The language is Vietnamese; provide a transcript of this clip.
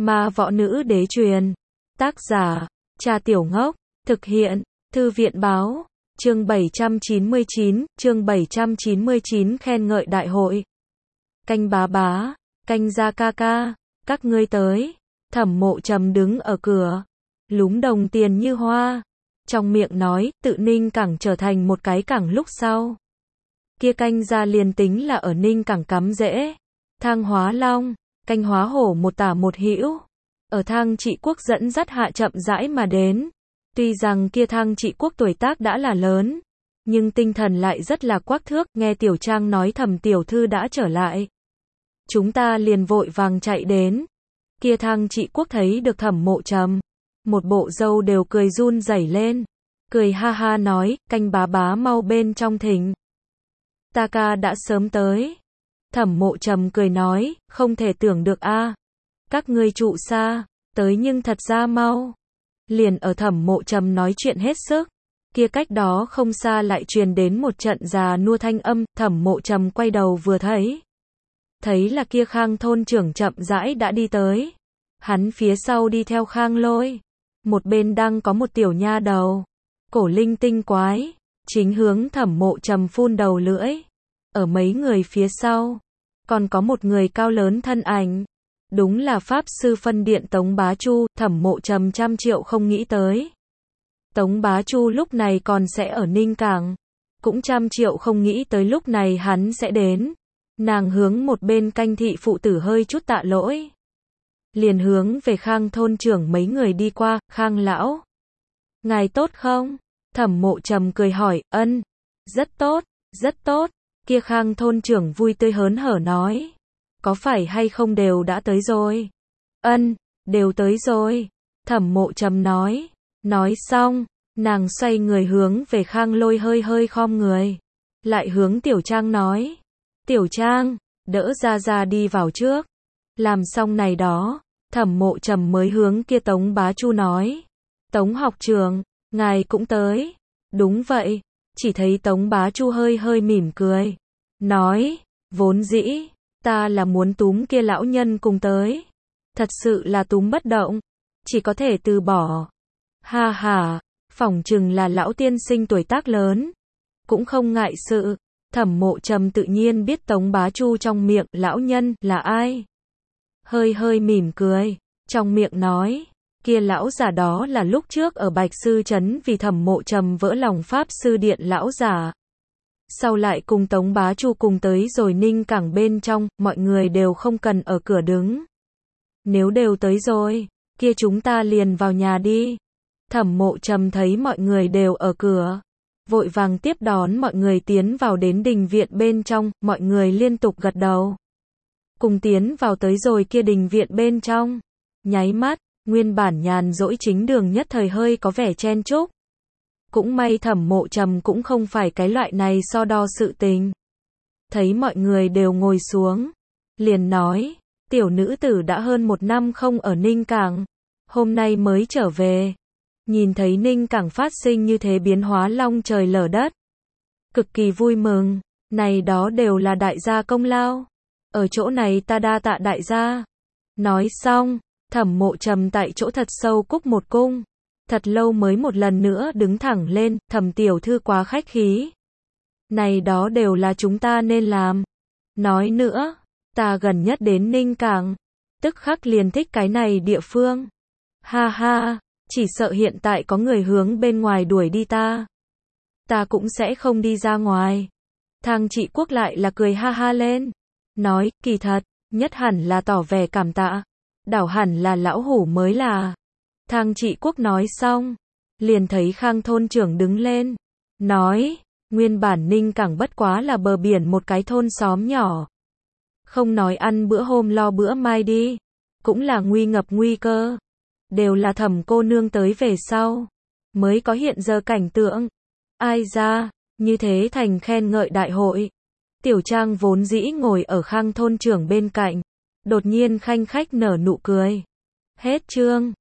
Ma võ nữ đế truyền. Tác giả, Trà Tiểu Ngốc. Thực hiện, Thư viện báo. Chương 799 khen ngợi đại hội. Canh bá bá, canh gia ca ca, các ngươi tới. Thẩm Mộ Trầm đứng ở cửa, lúm đồng tiền như hoa. Trong miệng nói, tự Ninh Cảng trở thành một cái cảng lúc sau. Kia canh gia liền tính là ở Ninh Cảng cắm rễ. Thang hóa long, canh hóa hổ một tả một hữu. Ở Thang Trị Quốc dẫn dắt hạ chậm rãi mà đến. Tuy rằng kia Thang Trị Quốc tuổi tác đã là lớn, nhưng tinh thần lại rất là quắc thước, nghe Tiểu Trang nói Thẩm tiểu thư đã trở lại. Chúng ta liền vội vàng chạy đến. Kia Thang Trị Quốc thấy được Thẩm Mộ Trầm, một bộ râu đều cười run rẩy lên, cười ha ha nói, canh bá bá mau bên trong thỉnh. Ta ca đã sớm tới. Thẩm Mộ Trầm cười nói, không thể tưởng được a, các ngươi trụ xa, tới nhưng thật ra mau. Liền ở Thẩm Mộ Trầm nói chuyện hết sức, kia cách đó không xa lại truyền đến một trận già nua thanh âm. Thẩm Mộ Trầm quay đầu vừa thấy là kia Khang thôn trưởng chậm rãi đã đi tới. Hắn phía sau đi theo Khang Lôi, một bên đang có một tiểu nha đầu, cổ linh tinh quái, chính hướng Thẩm Mộ Trầm phun đầu lưỡi. Ở mấy người phía sau, còn có một người cao lớn thân ảnh, đúng là Pháp Sư phân điện Tống Bá Chu. Thẩm Mộ Trầm trăm triệu không nghĩ tới Tống Bá Chu lúc này còn sẽ ở Ninh Cảng, cũng trăm triệu không nghĩ tới lúc này hắn sẽ đến. Nàng hướng một bên canh thị phụ tử hơi chút tạ lỗi, liền hướng về Khang thôn trưởng mấy người đi qua. Khang lão, ngài tốt không? Thẩm Mộ Trầm cười hỏi. Ân, rất tốt, rất tốt. Kia Khang thôn trưởng vui tươi hớn hở nói, có phải hay không đều đã tới rồi? Ân, đều tới rồi. Thẩm Mộ Trầm nói. Nói xong, nàng xoay người hướng về Khang Lôi hơi hơi khom người, lại hướng Tiểu Trang nói, Tiểu Trang, đỡ ra ra đi vào trước. Làm xong này đó, Thẩm Mộ Trầm mới hướng kia Tống Bá Chu nói, Tống học trưởng, ngài cũng tới. Đúng vậy. Chỉ thấy Tống Bá Chu hơi hơi mỉm cười, nói, vốn dĩ ta là muốn túm kia lão nhân cùng tới, thật sự là túm bất động, chỉ có thể từ bỏ. Ha ha, phỏng chừng là lão tiên sinh tuổi tác lớn, cũng không ngại sự. Thẩm Mộ Trầm tự nhiên biết Tống Bá Chu trong miệng lão nhân là ai, hơi hơi mỉm cười, trong miệng nói, kia lão giả đó là lúc trước ở Bạch Sư Trấn vì Thẩm Mộ Trầm vỡ lòng Pháp Sư Điện lão giả. Sau lại cùng Tống Bá Chu cùng tới rồi Ninh Cảng bên trong, mọi người đều không cần ở cửa đứng. Nếu đều tới rồi, kia chúng ta liền vào nhà đi. Thẩm Mộ Trầm thấy mọi người đều ở cửa, vội vàng tiếp đón mọi người tiến vào đến đình viện bên trong. Mọi người liên tục gật đầu, cùng tiến vào tới rồi kia đình viện bên trong. Nháy mắt, nguyên bản nhàn rỗi chính đường nhất thời hơi có vẻ chen chúc. Cũng may Thẩm Mộ Trầm cũng không phải cái loại này so đo sự tình. Thấy mọi người đều ngồi xuống, liền nói, tiểu nữ tử đã hơn 1 năm không ở Ninh Cảng, hôm nay mới trở về. Nhìn thấy Ninh Cảng phát sinh như thế biến hóa long trời lở đất, cực kỳ vui mừng. Này đó đều là đại gia công lao, ở chỗ này ta đa tạ đại gia. Nói xong, Thẩm Mộ Trầm tại chỗ thật sâu cúc một cung, thật lâu mới một lần nữa đứng thẳng lên. Thẩm tiểu thư quá khách khí, này đó đều là chúng ta nên làm. Nói nữa, ta gần nhất đến Ninh Cảng, tức khắc liền thích cái này địa phương. Ha ha, chỉ sợ hiện tại có người hướng bên ngoài đuổi đi ta cũng sẽ không đi ra ngoài. Thang Trị Quốc lại là cười ha ha lên, nói, kỳ thật, nhất hẳn là tỏ vẻ cảm tạ, đảo hẳn là lão hủ mới là. Thang Trị Quốc nói xong, liền thấy Khang thôn trưởng đứng lên, nói, nguyên bản Ninh Cảng bất quá là bờ biển một cái thôn xóm nhỏ, không nói ăn bữa hôm lo bữa mai đi, cũng là nguy ngập nguy cơ, đều là Thẩm cô nương tới về sau mới có hiện giờ cảnh tượng. Ai ra, như thế thành khen ngợi đại hội. Tiểu Trang vốn dĩ ngồi ở Khang thôn trưởng bên cạnh, đột nhiên khanh khách nở nụ cười. Hết chương.